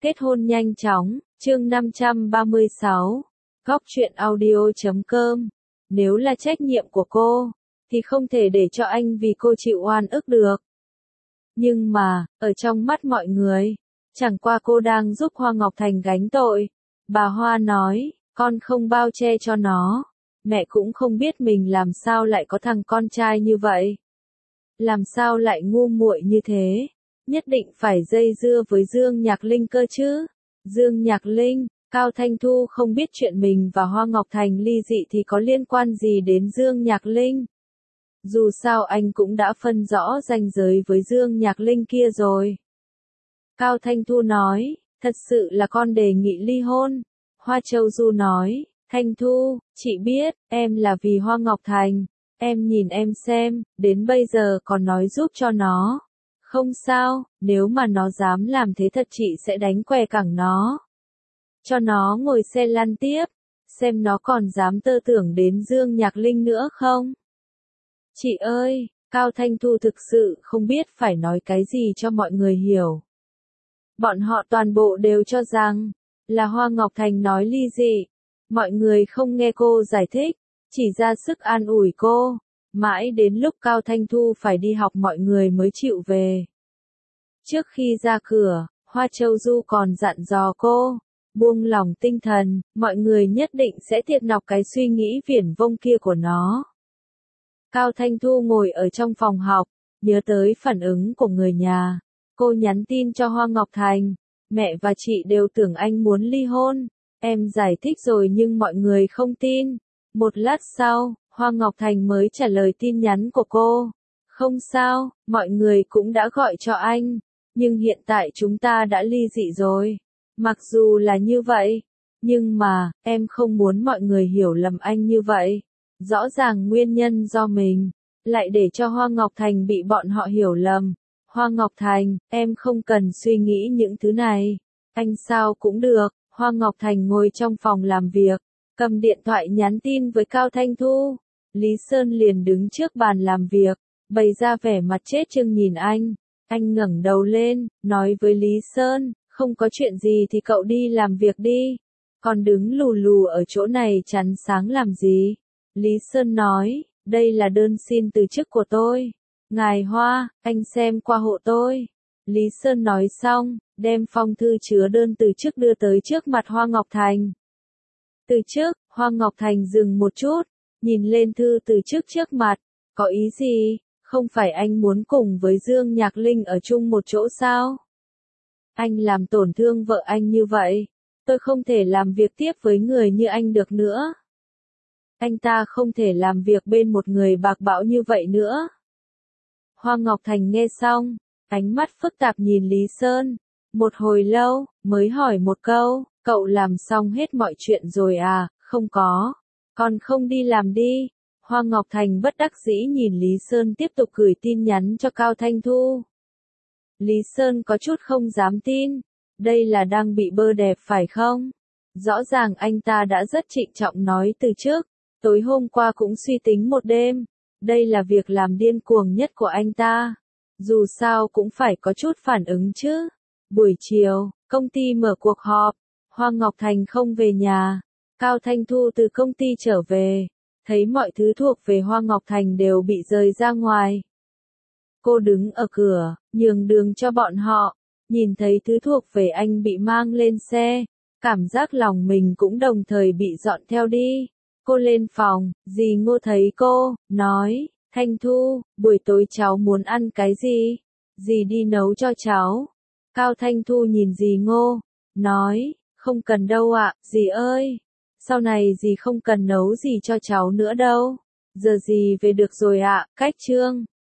Kết hôn nhanh chóng, chương 536, Góc truyện audio.com. Nếu là trách nhiệm của cô, thì không thể để cho anh vì cô chịu oan ức được. Nhưng mà, ở trong mắt mọi người, chẳng qua cô đang giúp Hoa Ngọc Thành gánh tội. Bà Hoa nói, con không bao che cho nó. Mẹ cũng không biết mình làm sao lại có thằng con trai như vậy. Làm sao lại ngu muội như thế. Nhất định phải dây dưa với Dương Nhạc Linh cơ chứ. Dương Nhạc Linh, Cao Thanh Thu không biết chuyện mình và Hoa Ngọc Thành ly dị thì có liên quan gì đến Dương Nhạc Linh. Dù sao anh cũng đã phân rõ ranh giới với Dương Nhạc Linh kia rồi. Cao Thanh Thu nói, thật sự là con đề nghị ly hôn. Hoa Châu Du nói, Thanh Thu, chị biết, em là vì Hoa Ngọc Thành. Em nhìn em xem, đến bây giờ còn nói giúp cho nó. Không sao, nếu mà nó dám làm thế thật chị sẽ đánh què cẳng nó. Cho nó ngồi xe lăn tiếp, xem nó còn dám tơ tưởng đến Dương Nhạc Linh nữa không. Chị ơi, Cao Thanh Thu thực sự không biết phải nói cái gì cho mọi người hiểu. Bọn họ toàn bộ đều cho rằng, là Hoa Ngọc Thành nói ly dị. Mọi người không nghe cô giải thích, chỉ ra sức an ủi cô. Mãi đến lúc Cao Thanh Thu phải đi học mọi người mới chịu về. Trước khi ra cửa, Hoa Châu Du còn dặn dò cô, buông lòng tinh thần, mọi người nhất định sẽ thiệt nọc cái suy nghĩ viển vông kia của nó. Cao Thanh Thu ngồi ở trong phòng học, nhớ tới phản ứng của người nhà. Cô nhắn tin cho Hoa Ngọc Thành, mẹ và chị đều tưởng anh muốn ly hôn. Em giải thích rồi nhưng mọi người không tin. Một lát sau, Hoa Ngọc Thành mới trả lời tin nhắn của cô. Không sao, mọi người cũng đã gọi cho anh. Nhưng hiện tại chúng ta đã ly dị rồi. Mặc dù là như vậy, nhưng mà, em không muốn mọi người hiểu lầm anh như vậy. Rõ ràng nguyên nhân do mình, lại để cho Hoa Ngọc Thành bị bọn họ hiểu lầm. Hoa Ngọc Thành, em không cần suy nghĩ những thứ này. Anh sao cũng được. Hoa Ngọc Thành ngồi trong phòng làm việc, cầm điện thoại nhắn tin với Cao Thanh Thu. Lý Sơn liền đứng trước bàn làm việc, bày ra vẻ mặt chết chừng nhìn anh. Anh ngẩng đầu lên, nói với Lý Sơn, không có chuyện gì thì cậu đi làm việc đi. Còn đứng lù lù ở chỗ này chắn sáng làm gì? Lý Sơn nói, đây là đơn xin từ chức của tôi. Ngài Hoa, anh xem qua hộ tôi. Lý Sơn nói xong, đem phong thư chứa đơn từ chức đưa tới trước mặt Hoa Ngọc Thành. Từ chức, Hoa Ngọc Thành dừng một chút, nhìn lên thư từ chức trước mặt, có ý gì? Không phải anh muốn cùng với Dương Nhạc Linh ở chung một chỗ sao? Anh làm tổn thương vợ anh như vậy, tôi không thể làm việc tiếp với người như anh được nữa. Anh ta không thể làm việc bên một người bạc bẽo như vậy nữa. Hoa Ngọc Thành nghe xong, ánh mắt phức tạp nhìn Lý Sơn, một hồi lâu, mới hỏi một câu, cậu làm xong hết mọi chuyện rồi à? Không có, còn không đi làm đi. Hoa Ngọc Thành bất đắc dĩ nhìn Lý Sơn tiếp tục gửi tin nhắn cho Cao Thanh Thu. Lý Sơn có chút không dám tin, đây là đang bị bơ đẹp phải không? Rõ ràng anh ta đã rất trịnh trọng nói từ trước, tối hôm qua cũng suy tính một đêm, đây là việc làm điên cuồng nhất của anh ta. Dù sao cũng phải có chút phản ứng chứ. Buổi chiều, công ty mở cuộc họp, Hoa Ngọc Thành không về nhà. Cao Thanh Thu từ công ty trở về, thấy mọi thứ thuộc về Hoa Ngọc Thành đều bị rời ra ngoài. Cô đứng ở cửa, nhường đường cho bọn họ, nhìn thấy thứ thuộc về anh bị mang lên xe, cảm giác lòng mình cũng đồng thời bị dọn theo đi. Cô lên phòng, dì Ngô thấy cô, nói, Thanh Thu, buổi tối cháu muốn ăn cái gì? Dì đi nấu cho cháu. Cao Thanh Thu nhìn dì Ngô, nói, không cần đâu ạ, dì ơi. Sau này dì không cần nấu gì cho cháu nữa đâu. Giờ dì về được rồi ạ, cách trương.